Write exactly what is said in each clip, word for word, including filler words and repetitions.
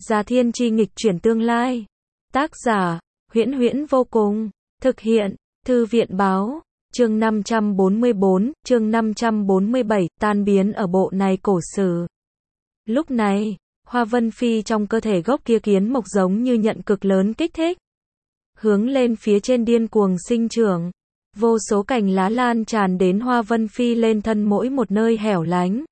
Già Thiên Chi nghịch chuyển tương lai. Tác giả, Huyễn Huyễn vô cùng. Thực hiện, Thư viện báo. Chương năm trăm bốn mươi bốn, chương năm trăm bốn mươi bảy, tan biến ở bộ này cổ sử. Lúc này, Hoa Vân Phi trong cơ thể gốc kia kiến mộc giống như nhận cực lớn kích thích. Hướng lên phía trên điên cuồng sinh trưởng. Vô số cành lá lan tràn đến Hoa Vân Phi lên thân mỗi một nơi hẻo lánh.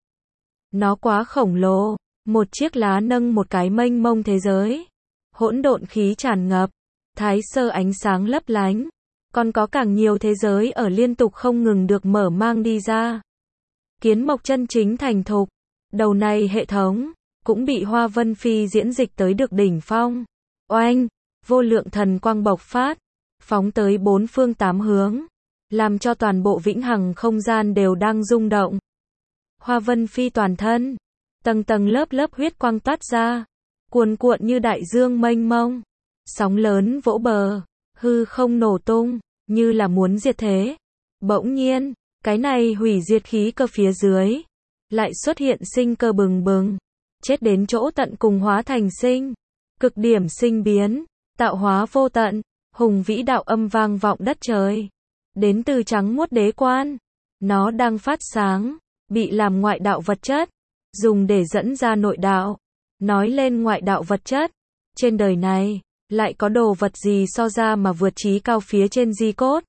Nó quá khổng lồ, một chiếc lá nâng một cái mênh mông thế giới. Hỗn độn khí tràn ngập, thái sơ ánh sáng lấp lánh. Còn có càng nhiều thế giới ở liên tục không ngừng được mở mang đi ra. Kiến mộc chân chính thành thục, đầu này hệ thống cũng bị Hoa Vân Phi diễn dịch tới được đỉnh phong. Oanh, vô lượng thần quang bộc phát, phóng tới bốn phương tám hướng, làm cho toàn bộ vĩnh hằng không gian đều đang rung động. Hoa Vân Phi toàn thân, tầng tầng lớp lớp huyết quang toát ra, cuồn cuộn như đại dương mênh mông, sóng lớn vỗ bờ, hư không nổ tung, như là muốn diệt thế. Bỗng nhiên, cái này hủy diệt khí cơ phía dưới, lại xuất hiện sinh cơ bừng bừng, chết đến chỗ tận cùng hóa thành sinh, cực điểm sinh biến, tạo hóa vô tận, hùng vĩ đạo âm vang vọng đất trời. Đến từ trắng muốt đế quan, nó đang phát sáng, bị làm ngoại đạo vật chất, dùng để dẫn ra nội đạo. Nói lên ngoại đạo vật chất, trên đời này, lại có đồ vật gì so ra mà vượt trí cao phía trên di cốt.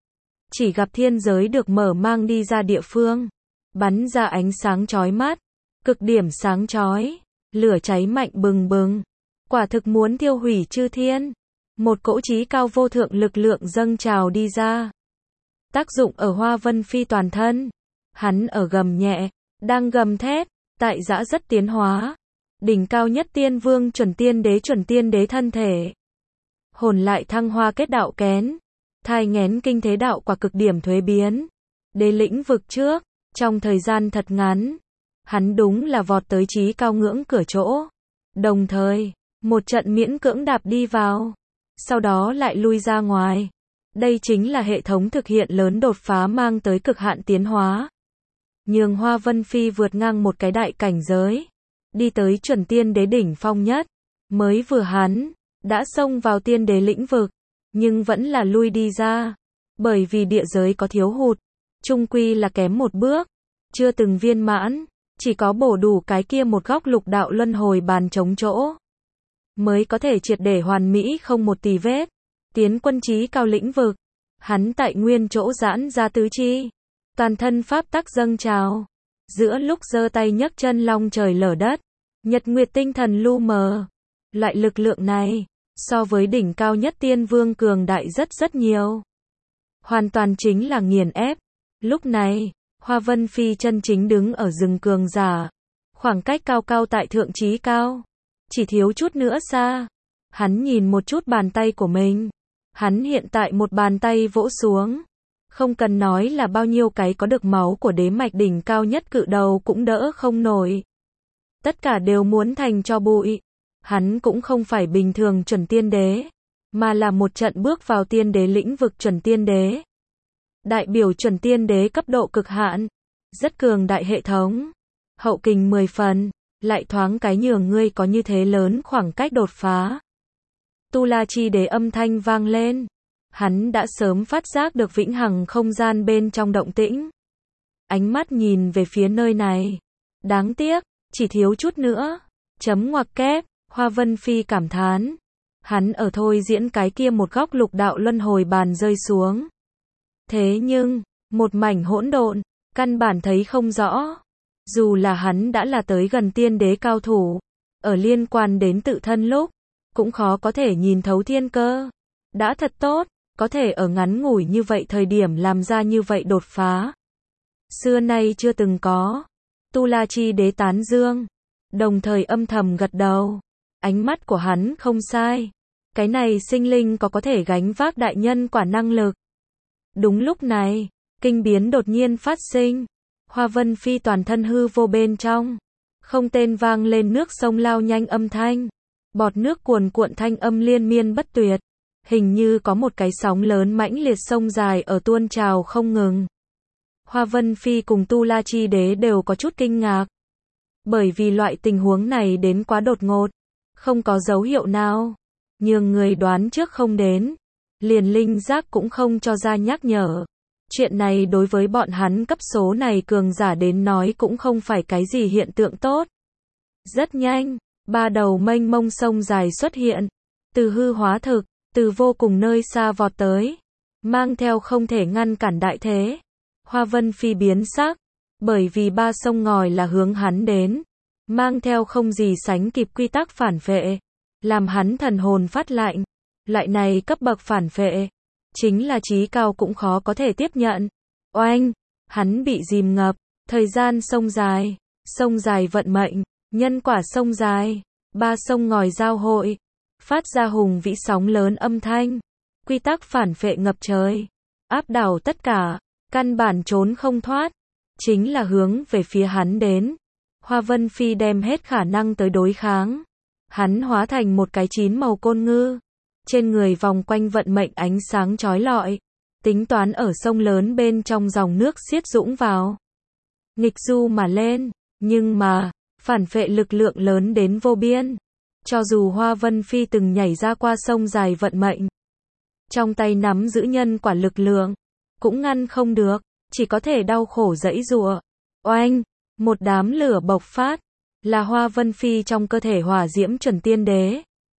Chỉ gặp thiên giới được mở mang đi ra địa phương, bắn ra ánh sáng chói mắt, cực điểm sáng chói, lửa cháy mạnh bừng bừng, quả thực muốn thiêu hủy chư thiên. Một cỗ trí cao vô thượng lực lượng dâng trào đi ra. Tác dụng ở Hoa Vân Phi toàn thân, hắn ở gầm nhẹ, đang gầm thét, tại giã rất tiến hóa. Đỉnh cao nhất tiên vương chuẩn tiên đế chuẩn tiên đế thân thể. Hồn lại thăng hoa kết đạo kén. Thai nghén kinh thế đạo quả cực điểm thuế biến. Đế lĩnh vực trước, trong thời gian thật ngắn, hắn đúng là vọt tới trí cao ngưỡng cửa chỗ. Đồng thời, một trận miễn cưỡng đạp đi vào, sau đó lại lui ra ngoài. Đây chính là hệ thống thực hiện lớn đột phá mang tới cực hạn tiến hóa. Nhường Hoa Vân Phi vượt ngang một cái đại cảnh giới. Đi tới chuẩn tiên đế đỉnh phong nhất, mới vừa hắn, đã xông vào tiên đế lĩnh vực, nhưng vẫn là lui đi ra, bởi vì địa giới có thiếu hụt, chung quy là kém một bước, chưa từng viên mãn, chỉ có bổ đủ cái kia một góc lục đạo luân hồi bàn chống chỗ, mới có thể triệt để hoàn mỹ không một tì vết, tiến quân trí cao lĩnh vực, hắn tại nguyên chỗ giãn ra tứ chi, toàn thân pháp tắc dâng trào. Giữa lúc giơ tay nhấc chân long trời lở đất, nhật nguyệt tinh thần lu mờ. Loại lực lượng này, so với đỉnh cao nhất tiên vương cường đại rất rất nhiều. Hoàn toàn chính là nghiền ép. Lúc này, Hoa Vân Phi chân chính đứng ở rừng cường giả. Khoảng cách cao cao tại thượng trí cao. Chỉ thiếu chút nữa xa. Hắn nhìn một chút bàn tay của mình. Hắn hiện tại một bàn tay vỗ xuống. Không cần nói là bao nhiêu cái có được máu của đế mạch đỉnh cao nhất cự đầu cũng đỡ không nổi. Tất cả đều muốn thành cho bụi. Hắn cũng không phải bình thường chuẩn tiên đế, mà là một trận bước vào tiên đế lĩnh vực chuẩn tiên đế. Đại biểu chuẩn tiên đế cấp độ cực hạn, rất cường đại hệ thống, hậu kình mười phần, lại thoáng cái nhường ngươi có như thế lớn khoảng cách đột phá. Tu La Chi Đế âm thanh vang lên. Hắn đã sớm phát giác được vĩnh hằng không gian bên trong động tĩnh. Ánh mắt nhìn về phía nơi này. Đáng tiếc, chỉ thiếu chút nữa. Chấm ngoặc kép, Hoa Vân Phi cảm thán. Hắn ở thôi diễn cái kia một góc lục đạo luân hồi bàn rơi xuống. Thế nhưng, một mảnh hỗn độn, căn bản thấy không rõ. Dù là hắn đã là tới gần tiên đế cao thủ, ở liên quan đến tự thân lúc, cũng khó có thể nhìn thấu thiên cơ. Đã thật tốt. Có thể ở ngắn ngủi như vậy thời điểm làm ra như vậy đột phá. Xưa nay chưa từng có. Tu La Chi Đế tán dương. Đồng thời âm thầm gật đầu. Ánh mắt của hắn không sai. Cái này sinh linh có có thể gánh vác đại nhân quả năng lực. Đúng lúc này, kinh biến đột nhiên phát sinh. Hoa Vân Phi toàn thân hư vô bên trong. Không tên vang lên nước sông lao nhanh âm thanh. Bọt nước cuồn cuộn thanh âm liên miên bất tuyệt. Hình như có một cái sóng lớn mãnh liệt sông dài ở tuôn trào không ngừng. Hoa Vân Phi cùng Tu La Chi Đế đều có chút kinh ngạc. Bởi vì loại tình huống này đến quá đột ngột. không có dấu hiệu nào, nhường người đoán trước không đến, liền linh giác cũng không cho ra nhắc nhở. Chuyện này đối với bọn hắn cấp số này cường giả đến nói cũng không phải cái gì hiện tượng tốt. Rất nhanh, ba đầu mênh mông sông dài xuất hiện, từ hư hóa thực, từ vô cùng nơi xa vọt tới, mang theo không thể ngăn cản đại thế. Hoa Vân Phi biến sắc, bởi vì ba sông ngòi là hướng hắn đến, mang theo không gì sánh kịp quy tắc phản phệ, làm hắn thần hồn phát lạnh. Loại này cấp bậc phản phệ, chính là trí cao cũng khó có thể tiếp nhận. Oanh, hắn bị dìm ngập, thời gian sông dài, sông dài vận mệnh, nhân quả sông dài, ba sông ngòi giao hội, phát ra hùng vĩ sóng lớn âm thanh, quy tắc phản phệ ngập trời, áp đảo tất cả, căn bản trốn không thoát, chính là hướng về phía hắn đến. Hoa Vân Phi đem hết khả năng tới đối kháng, hắn hóa thành một cái chín màu côn ngư, trên người vòng quanh vận mệnh ánh sáng chói lọi, tính toán ở sông lớn bên trong dòng nước xiết dũng vào, nghịch du mà lên, nhưng mà, phản phệ lực lượng lớn đến vô biên, cho dù Hoa Vân Phi từng nhảy ra qua sông dài vận mệnh, trong tay nắm giữ nhân quả lực lượng, cũng ngăn không được, chỉ có thể đau khổ giãy giụa. Oanh, một đám lửa bộc phát, là Hoa Vân Phi trong cơ thể hỏa diễm chuẩn tiên đế.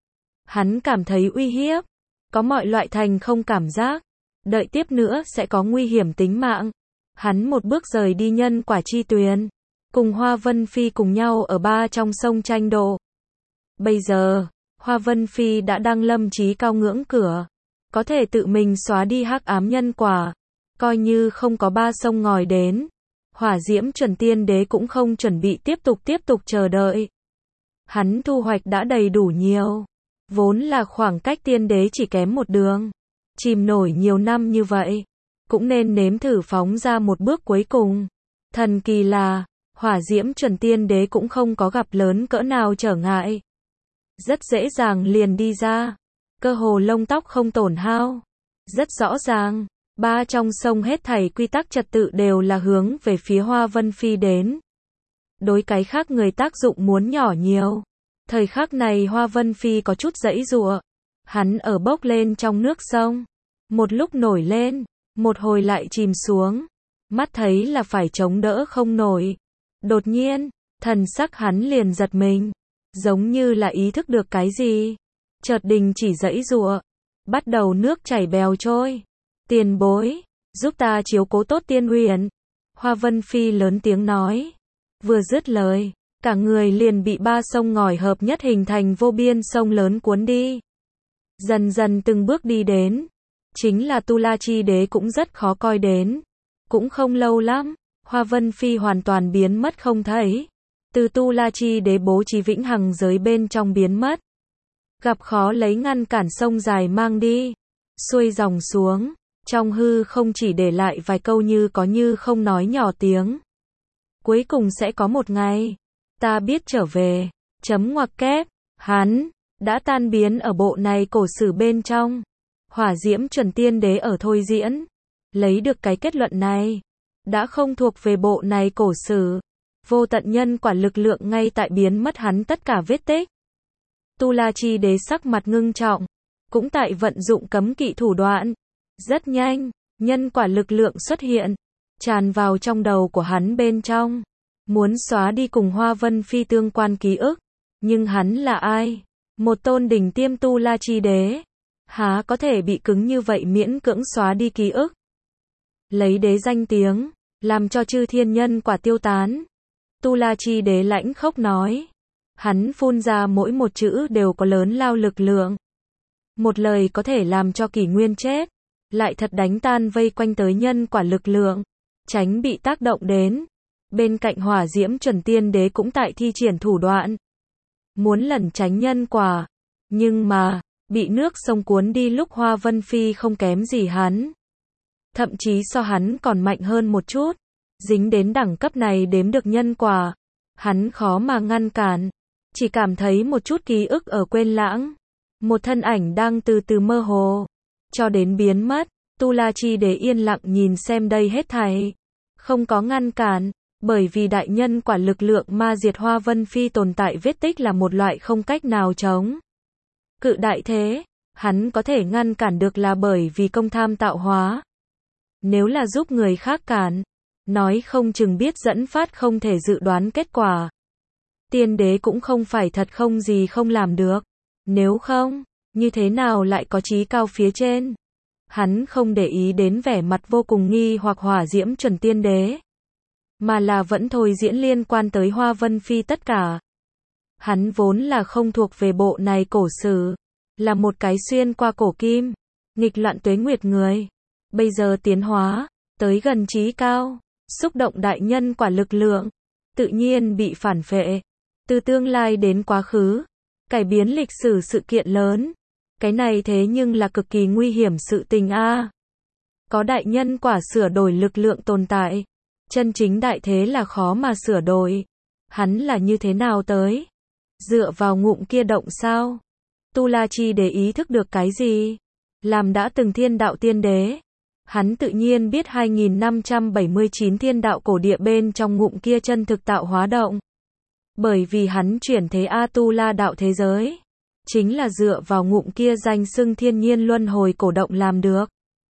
Hắn cảm thấy uy hiếp, có mọi loại thành không cảm giác, đợi tiếp nữa sẽ có nguy hiểm tính mạng. Hắn một bước rời đi nhân quả chi tuyền, cùng Hoa Vân Phi cùng nhau ở ba trong sông tranh độ. Bây giờ, Hoa Vân Phi đã đăng lâm chí cao ngưỡng cửa, có thể tự mình xóa đi hắc ám nhân quả, coi như không có ba sông ngòi đến, hỏa diễm chuẩn tiên đế cũng không chuẩn bị tiếp tục tiếp tục chờ đợi. Hắn thu hoạch đã đầy đủ nhiều, vốn là khoảng cách tiên đế chỉ kém một đường, chìm nổi nhiều năm như vậy, cũng nên nếm thử phóng ra một bước cuối cùng. Thần kỳ là, hỏa diễm chuẩn tiên đế cũng không có gặp lớn cỡ nào trở ngại, rất dễ dàng liền đi ra, cơ hồ lông tóc không tổn hao. Rất rõ ràng, ba trong sông hết thảy quy tắc trật tự đều là hướng về phía Hoa Vân Phi đến. Đối cái khác người tác dụng muốn nhỏ nhiều. Thời khắc này Hoa Vân Phi có chút giãy giụa, hắn ở bốc lên trong nước sông, một lúc nổi lên, một hồi lại chìm xuống, mắt thấy là phải chống đỡ không nổi. Đột nhiên, thần sắc hắn liền giật mình, giống như là ý thức được cái gì, chợt đình chỉ giãy giụa, bắt đầu nước chảy bèo trôi. Tiền bối, giúp ta chiếu cố tốt Tiên Huyền. Hoa Vân Phi lớn tiếng nói. Vừa dứt lời, cả người liền bị ba sông ngòi hợp nhất hình thành vô biên sông lớn cuốn đi. Dần dần từng bước đi đến, chính là Tu La Chi Đế cũng rất khó coi đến. Cũng không lâu lắm, Hoa Vân Phi hoàn toàn biến mất không thấy. Từ Tu La Chi Đế bố trí vĩnh hằng giới bên trong biến mất. Gặp khó lấy ngăn cản sông dài mang đi, xuôi dòng xuống, trong hư không chỉ để lại vài câu như có như không nói nhỏ tiếng. Cuối cùng sẽ có một ngày, ta biết trở về, chấm ngoặc kép, hắn, đã tan biến ở bộ này cổ sử bên trong. Hỏa diễm chuẩn tiên đế ở thôi diễn, lấy được cái kết luận này, đã không thuộc về bộ này cổ sử. Vô tận nhân quả lực lượng ngay tại biến mất hắn tất cả vết tích. Tu La Chi Đế sắc mặt ngưng trọng, cũng tại vận dụng cấm kỵ thủ đoạn. Rất nhanh, nhân quả lực lượng xuất hiện, tràn vào trong đầu của hắn bên trong, muốn xóa đi cùng Hoa Vân Phi tương quan ký ức. Nhưng hắn là ai? Một tôn đỉnh tiêm Tu La Chi Đế, há có thể bị cứng như vậy miễn cưỡng xóa đi ký ức? Lấy đế danh tiếng, làm cho chư thiên nhân quả tiêu tán. Tu La Chi Đế lãnh khốc nói. Hắn phun ra mỗi một chữ đều có lớn lao lực lượng. Một lời có thể làm cho kỷ nguyên chết, lại thật đánh tan vây quanh tới nhân quả lực lượng, tránh bị tác động đến. Bên cạnh hỏa diễm chuẩn tiên đế cũng tại thi triển thủ đoạn, muốn lẩn tránh nhân quả, nhưng mà, bị nước sông cuốn đi lúc Hoa Vân Phi không kém gì hắn. Thậm chí so hắn còn mạnh hơn một chút, dính đến đẳng cấp này đếm được nhân quả, hắn khó mà ngăn cản, chỉ cảm thấy một chút ký ức ở quên lãng, một thân ảnh đang từ từ mơ hồ, cho đến biến mất. Tu La Chi Đế yên lặng nhìn xem đây hết thảy, không có ngăn cản, Bởi vì đại nhân quả lực lượng ma diệt Hoa Vân Phi tồn tại vết tích là một loại không cách nào chống cự đại thế, hắn có thể ngăn cản được là bởi vì công tham tạo hóa. Nếu là giúp người khác cản, nói không chừng biết dẫn phát không thể dự đoán kết quả. Tiên đế cũng không phải thật không gì không làm được. Nếu không, như thế nào lại có trí cao phía trên? Hắn không để ý đến vẻ mặt vô cùng nghi hoặc hỏa diễm chuẩn tiên đế, mà là vẫn thôi diễn liên quan tới Hoa Vân Phi tất cả. Hắn vốn là không thuộc về bộ này cổ sử, là một cái xuyên qua cổ kim, nghịch loạn tuế nguyệt người. Bây giờ tiến hóa, tới gần trí cao, xúc động đại nhân quả lực lượng, tự nhiên bị phản phệ. Từ tương lai đến quá khứ, cải biến lịch sử sự kiện lớn. Cái này thế nhưng là cực kỳ nguy hiểm sự tình a. Có đại nhân quả sửa đổi lực lượng tồn tại. Chân chính đại thế là khó mà sửa đổi. Hắn là như thế nào tới? Dựa vào ngụm kia động sao? Tu La Chi để ý thức được cái gì? Làm đã từng thiên đạo tiên đế. Hắn tự nhiên biết hai nghìn năm trăm bảy mươi chín thiên đạo cổ địa bên trong ngụm kia chân thực tạo hóa động. Bởi vì hắn chuyển thế A-tu-la đạo thế giới, chính là dựa vào ngụm kia danh xưng thiên nhiên luân hồi cổ động làm được.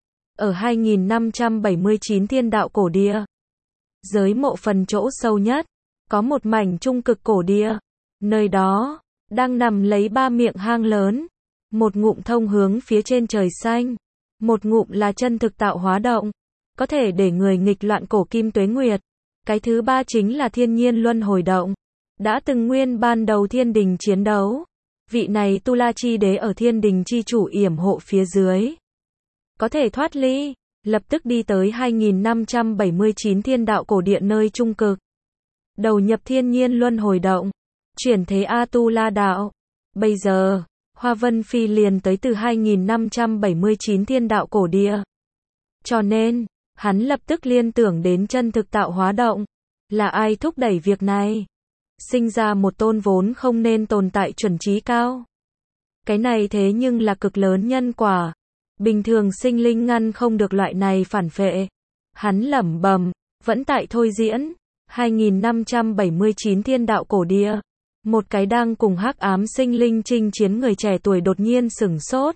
Ở hai nghìn năm trăm bảy mươi chín thiên đạo cổ địa, giới mộ phần chỗ sâu nhất, có một mảnh trung cực cổ địa. Nơi đó, đang nằm lấy ba miệng hang lớn. Một ngụm thông hướng phía trên trời xanh. Một ngụm là chân thực tạo hóa động, có thể để người nghịch loạn cổ kim tuế nguyệt. Cái thứ ba chính là thiên nhiên luân hồi động. Đã từng nguyên ban đầu thiên đình chiến đấu. Vị này Tu La Chi đế ở thiên đình chi chủ yểm hộ phía dưới, có thể thoát ly, lập tức đi tới hai nghìn năm trăm bảy mươi chín thiên đạo cổ địa nơi trung cực. Đầu nhập thiên nhiên luân hồi động, chuyển thế A-tu-la đạo. Bây giờ, Hoa Vân Phi liền tới từ hai nghìn năm trăm bảy mươi chín thiên đạo cổ địa. Cho nên, hắn lập tức liên tưởng đến chân thực tạo hóa động. Là ai thúc đẩy việc này? Sinh ra một tôn vốn không nên tồn tại chuẩn trí cao. Cái này thế nhưng là cực lớn nhân quả. Bình thường sinh linh ngăn không được loại này phản phệ. Hắn lẩm bẩm, vẫn tại thôi diễn. hai nghìn năm trăm bảy mươi chín thiên đạo cổ địa. Một cái đang cùng hắc ám sinh linh chinh chiến người trẻ tuổi đột nhiên sửng sốt.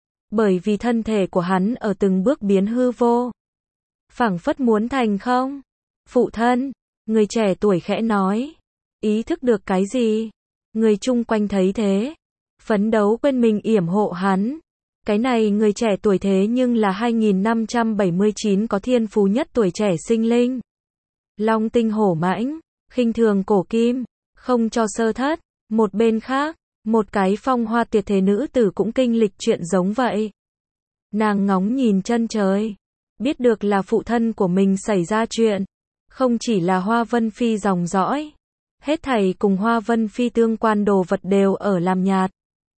Bởi vì thân thể của hắn ở từng bước biến hư vô. Phảng phất muốn thành không? Phụ thân, người trẻ tuổi khẽ nói. Ý thức được cái gì? Người chung quanh thấy thế, phấn đấu quên mình yểm hộ hắn. Cái này người trẻ tuổi thế nhưng là hai nghìn năm trăm bảy mươi chín có thiên phú nhất tuổi trẻ sinh linh. Long tinh hổ mãnh, khinh thường cổ kim, không cho sơ thất. Một bên khác, một cái phong hoa tuyệt thế nữ tử cũng kinh lịch chuyện giống vậy. Nàng ngóng nhìn chân trời, biết được là phụ thân của mình xảy ra chuyện. Không chỉ là Hoa Vân Phi dòng dõi, hết thảy cùng Hoa Vân Phi tương quan đồ vật đều ở làm nhạt,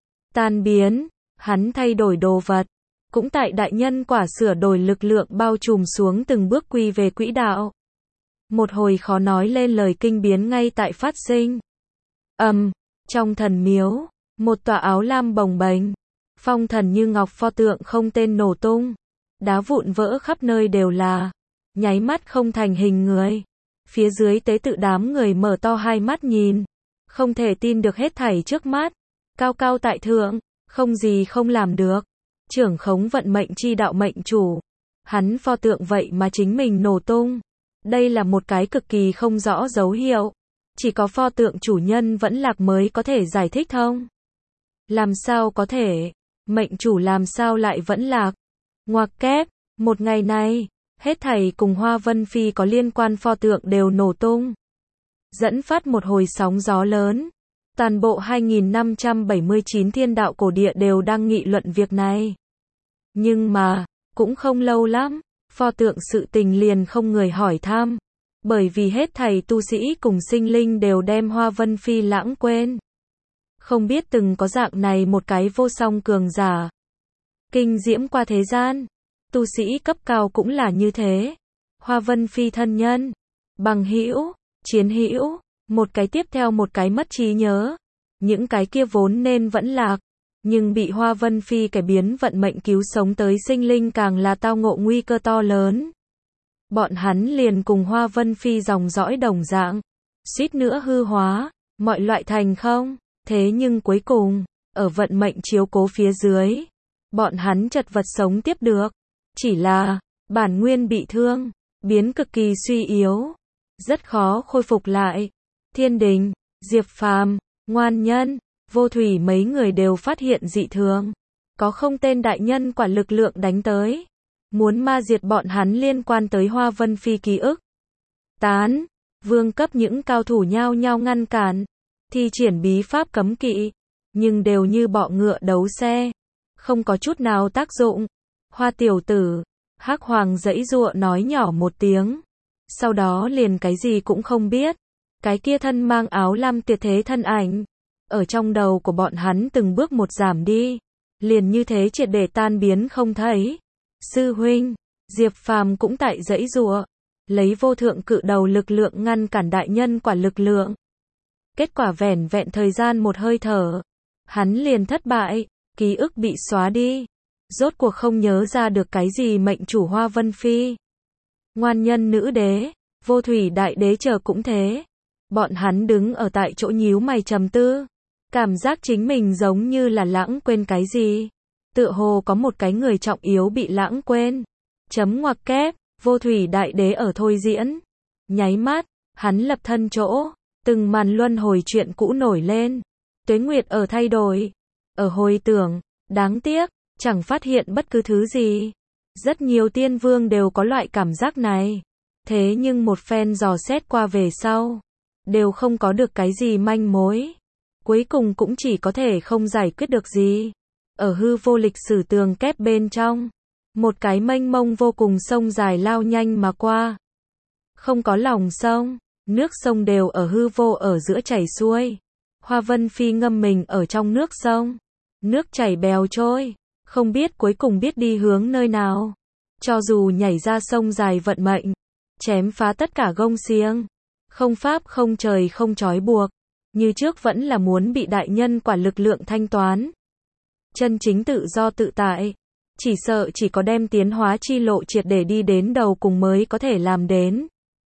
tan biến. Hắn thay đổi đồ vật, cũng tại đại nhân quả sửa đổi lực lượng bao trùm xuống từng bước quy về quỹ đạo. Một hồi khó nói lên lời kinh biến ngay tại phát sinh. Ầm, um, trong thần miếu, một tòa áo lam bồng bềnh, phong thần như ngọc pho tượng không tên nổ tung, đá vụn vỡ khắp nơi đều là, nháy mắt không thành hình người. Phía dưới tế tự đám người mở to hai mắt nhìn, không thể tin được hết thảy trước mắt. Cao cao tại thượng, không gì không làm được, trưởng khống vận mệnh chi đạo mệnh chủ. Hắn pho tượng vậy mà chính mình nổ tung. Đây là một cái cực kỳ không rõ dấu hiệu. Chỉ có pho tượng chủ nhân vẫn lạc mới có thể giải thích thông. Làm sao có thể? Mệnh chủ làm sao lại vẫn lạc? Ngoặc kép, một ngày này, hết thảy cùng Hoa Vân Phi có liên quan pho tượng đều nổ tung. Dẫn phát một hồi sóng gió lớn. Toàn bộ hai nghìn năm trăm bảy mươi chín thiên đạo cổ địa đều đang nghị luận việc này. Nhưng mà, cũng không lâu lắm, pho tượng sự tình liền không người hỏi thăm. Bởi vì hết thảy tu sĩ cùng sinh linh đều đem Hoa Vân Phi lãng quên. Không biết từng có dạng này một cái vô song cường giả. Kinh diễm qua thế gian. Tu sĩ cấp cao cũng là như thế. Hoa Vân Phi thân nhân, bằng hữu, chiến hữu, một cái tiếp theo một cái mất trí nhớ. Những cái kia vốn nên vẫn lạc, nhưng bị Hoa Vân Phi cải biến vận mệnh cứu sống tới sinh linh càng là tao ngộ nguy cơ to lớn. bọn hắn liền cùng Hoa Vân Phi dòng dõi đồng dạng, suýt nữa hư hóa, mọi loại thành không, thế nhưng cuối cùng, ở vận mệnh chiếu cố phía dưới, bọn hắn chật vật sống tiếp được, chỉ là, bản nguyên bị thương, biến cực kỳ suy yếu, rất khó khôi phục lại. Thiên Đình, Diệp Phàm, Ngoan Nhân, Vô Thủy mấy người đều phát hiện dị thường, có không tên đại nhân quả lực lượng đánh tới, muốn ma diệt bọn hắn liên quan tới Hoa Vân Phi ký ức. Tán, vương cấp những cao thủ nhao nhao ngăn cản, thi triển bí pháp cấm kỵ, nhưng đều như bọ ngựa đấu xe, không có chút nào tác dụng. Hoa tiểu tử, Hắc Hoàng giãy giụa nói nhỏ một tiếng, sau đó liền cái gì cũng không biết. Cái kia thân mang áo lam tuyệt thế thân ảnh, ở trong đầu của bọn hắn từng bước một giảm đi, liền như thế triệt để tan biến không thấy. Sư huynh, Diệp Phàm cũng tại giãy giụa, lấy vô thượng cự đầu lực lượng ngăn cản đại nhân quả lực lượng. Kết quả vẻn vẹn thời gian một hơi thở, hắn liền thất bại, ký ức bị xóa đi, rốt cuộc không nhớ ra được cái gì mệnh chủ Hoa Vân Phi. Ngoan Nhân nữ đế, Vô Thủy đại đế chờ cũng thế. Bọn hắn đứng ở tại chỗ nhíu mày trầm tư, cảm giác chính mình giống như là lãng quên cái gì. Tựa hồ có một cái người trọng yếu bị lãng quên. Chấm ngoặc kép, Vô Thủy đại đế ở thôi diễn. Nháy mắt, hắn lập thân chỗ, từng màn luân hồi chuyện cũ nổi lên. Tuế nguyệt ở thay đổi, ở hồi tưởng, đáng tiếc, chẳng phát hiện bất cứ thứ gì. Rất nhiều tiên vương đều có loại cảm giác này. Thế nhưng một phen dò xét qua về sau, đều không có được cái gì manh mối. Cuối cùng cũng chỉ có thể không giải quyết được gì. Ở hư vô lịch sử tường kép bên trong, một cái mênh mông vô cùng sông dài lao nhanh mà qua. Không có lòng sông, nước sông đều ở hư vô ở giữa chảy xuôi. Hoa Vân Phi ngâm mình ở trong nước sông. Nước chảy bèo trôi, không biết cuối cùng biết đi hướng nơi nào. Cho dù nhảy ra sông dài vận mệnh, chém phá tất cả gông xiềng, không pháp không trời không trói buộc, như trước vẫn là muốn bị đại nhân quả lực lượng thanh toán. Chân chính tự do tự tại, chỉ sợ chỉ có đem tiến hóa chi lộ triệt để đi đến đầu cùng mới có thể làm đến.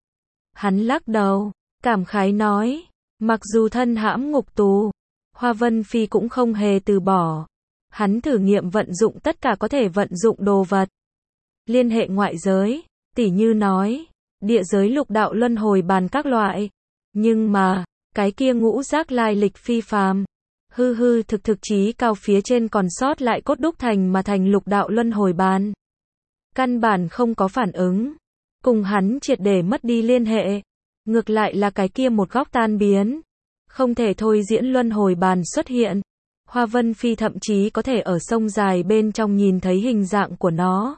Hắn lắc đầu, cảm khái nói, mặc dù thân hãm ngục tù, Hoa Vân Phi cũng không hề từ bỏ. Hắn thử nghiệm vận dụng tất cả có thể vận dụng đồ vật. Liên hệ ngoại giới, tỉ như nói, địa giới lục đạo luân hồi bàn các loại. Nhưng mà, cái kia ngũ giác lai lịch phi phàm, hư hư thực thực chí cao phía trên còn sót lại cốt đúc thành mà thành lục đạo luân hồi bàn. Căn bản không có phản ứng, cùng hắn triệt để mất đi liên hệ. Ngược lại là cái kia một góc tan biến, không thể thôi diễn luân hồi bàn xuất hiện. Hoa Vân Phi thậm chí có thể ở sông dài bên trong nhìn thấy hình dạng của nó.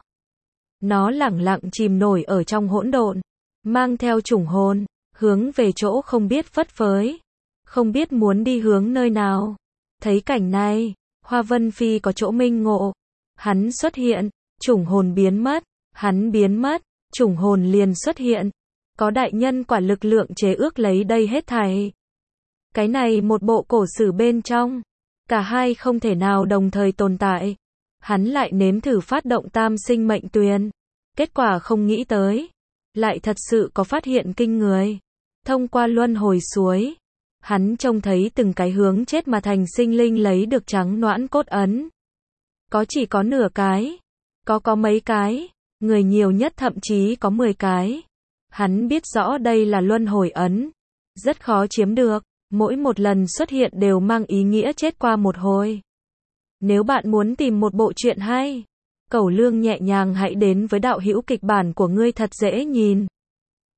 Nó lẳng lặng chìm nổi ở trong hỗn độn, mang theo chủng hồn, hướng về chỗ không biết phất phới, không biết muốn đi hướng nơi nào. Thấy cảnh này, Hoa Vân Phi có chỗ minh ngộ. Hắn xuất hiện, chủng hồn biến mất, hắn biến mất, chủng hồn liền xuất hiện. Có đại nhân quả lực lượng chế ước lấy đây hết thảy. Cái này một bộ cổ sử bên trong, cả hai không thể nào đồng thời tồn tại. Hắn lại nếm thử phát động tam sinh mệnh tuyền. Kết quả không nghĩ tới, lại thật sự có phát hiện kinh người. Thông qua luân hồi suối, hắn trông thấy từng cái hướng chết mà thành sinh linh lấy được trắng noãn cốt ấn. Có chỉ có nửa cái, có có mấy cái, người nhiều nhất thậm chí có mười cái. Hắn biết rõ đây là luân hồi ấn, rất khó chiếm được, mỗi một lần xuất hiện đều mang ý nghĩa chết qua một hồi. Nếu bạn muốn tìm một bộ truyện hay, Cẩu Lương nhẹ nhàng hãy đến với đạo hữu kịch bản của ngươi thật dễ nhìn.